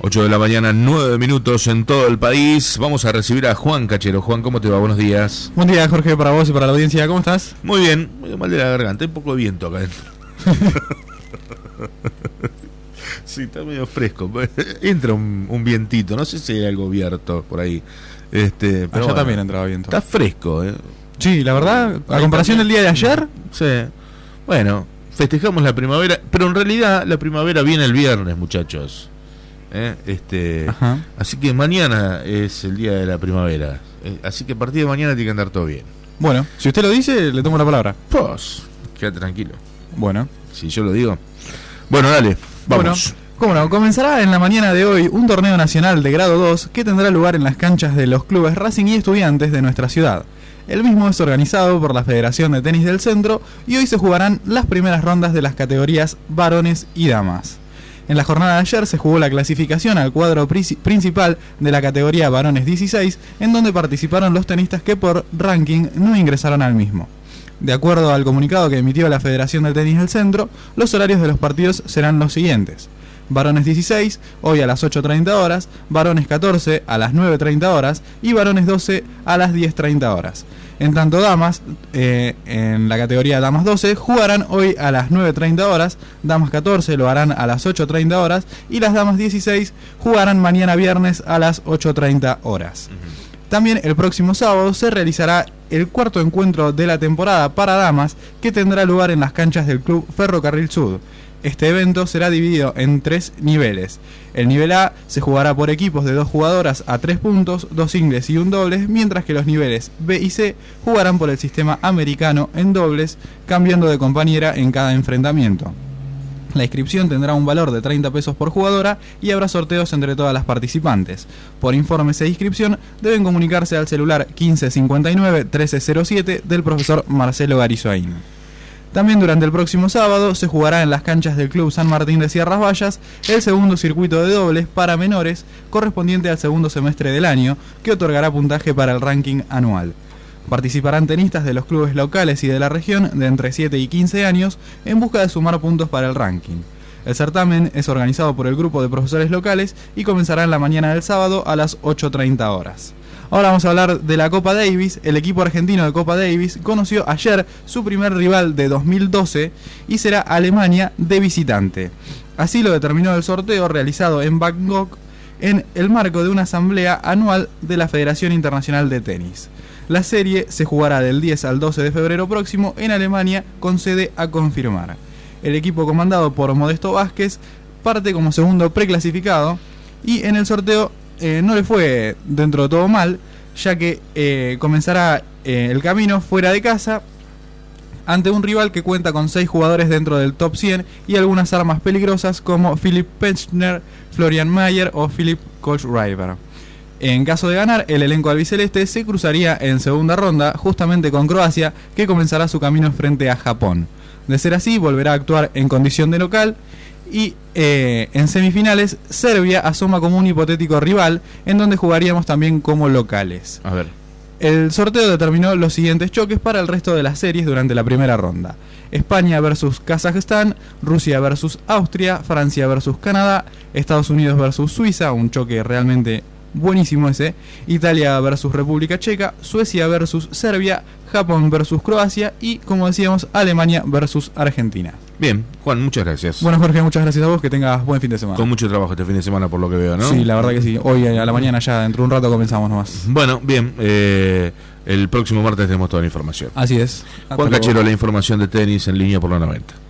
8 de la mañana, 9 minutos en todo el país. Vamos a recibir a Juan Cachero. Juan, ¿cómo te va? Buenos días. Buen día, Jorge, para vos y para la audiencia. ¿Cómo estás? Muy bien, muy mal de la garganta, hay un poco de viento acá adentro. Sí, está medio fresco. Entra un vientito, no sé si hay algo abierto por ahí. Pero allá bueno, también entraba viento. Está fresco, ¿eh? Sí, la verdad, a comparación del día de ayer. Sí. Bueno, festejamos la primavera, pero en realidad la primavera viene el viernes, muchachos. Así que mañana es el día de la primavera. Así que a partir de mañana tiene que andar todo bien. Bueno, si usted lo dice, le tomo la palabra. Pues, quédate tranquilo. Bueno. Si yo lo digo. Bueno, dale, vamos. Bueno, cómo no, comenzará en la mañana de hoy un torneo nacional de grado 2 que tendrá lugar en las canchas de los clubes Racing y Estudiantes de nuestra ciudad. El mismo es organizado por la Federación de Tenis del Centro y hoy se jugarán las primeras rondas de las categorías varones y damas. En la jornada de ayer se jugó la clasificación al cuadro principal de la categoría varones 16, en donde participaron los tenistas que por ranking no ingresaron al mismo. De acuerdo al comunicado que emitió la Federación del Tenis del Centro, los horarios de los partidos serán los siguientes: varones 16, hoy a las 8:30 horas, varones 14 a las 9:30 horas y varones 12 a las 10:30 horas. En tanto damas, en la categoría damas 12, jugarán hoy a las 9:30 horas, damas 14 lo harán a las 8:30 horas y las damas 16 jugarán mañana viernes a las 8:30 horas. También el próximo sábado se realizará el cuarto encuentro de la temporada para damas que tendrá lugar en las canchas del Club Ferrocarril Sud. Este evento será dividido en 3 niveles. El nivel A se jugará por equipos de 2 jugadoras a 3 puntos, 2 singles y un dobles, mientras que los niveles B y C jugarán por el sistema americano en dobles, cambiando de compañera en cada enfrentamiento. La inscripción tendrá un valor de 30 pesos por jugadora y habrá sorteos entre todas las participantes. Por informes e inscripción deben comunicarse al celular 1559-1307 del profesor Marcelo Garizoain. También durante el próximo sábado se jugará en las canchas del Club San Martín de Sierras Vallas el segundo circuito de dobles para menores correspondiente al segundo semestre del año, que otorgará puntaje para el ranking anual. Participarán tenistas de los clubes locales y de la región de entre 7 y 15 años en busca de sumar puntos para el ranking. El certamen es organizado por el grupo de profesores locales y comenzará en la mañana del sábado a las 8:30 horas. Ahora vamos a hablar de la Copa Davis. El equipo argentino de Copa Davis conoció ayer su primer rival de 2012 y será Alemania de visitante. Así lo determinó el sorteo realizado en Bangkok en el marco de una asamblea anual de la Federación Internacional de Tenis. La serie se jugará del 10 al 12 de febrero próximo en Alemania, con sede a confirmar. El equipo comandado por Modesto Vázquez parte como segundo preclasificado y en el sorteo no le fue dentro de todo mal, ya que comenzará el camino fuera de casa ante un rival que cuenta con 6 jugadores dentro del top 100 y algunas armas peligrosas como Philipp Petzner, Florian Mayer o Philipp Kohlschreiber. En caso de ganar, el elenco albiceleste se cruzaría en segunda ronda justamente con Croacia, que comenzará su camino frente a Japón. De ser así, volverá a actuar en condición de local y en semifinales Serbia asoma como un hipotético rival, en donde jugaríamos también como locales. A ver. El sorteo determinó los siguientes choques para el resto de las series durante la primera ronda: España versus Kazajstán, Rusia versus Austria, Francia versus Canadá, Estados Unidos versus Suiza, un choque realmente buenísimo ese, Italia versus República Checa, Suecia versus Serbia, Japón versus Croacia y, como decíamos, Alemania versus Argentina. Bien, Juan, muchas gracias. Bueno, Jorge, muchas gracias a vos, que tengas buen fin de semana. Con mucho trabajo este fin de semana, por lo que veo, ¿no? Sí, la verdad que sí. Hoy a la mañana ya, dentro de un rato comenzamos nomás. Bueno, bien, el próximo martes tenemos toda la información. Así es. Juan Cachero, la información de tenis en línea por la 90.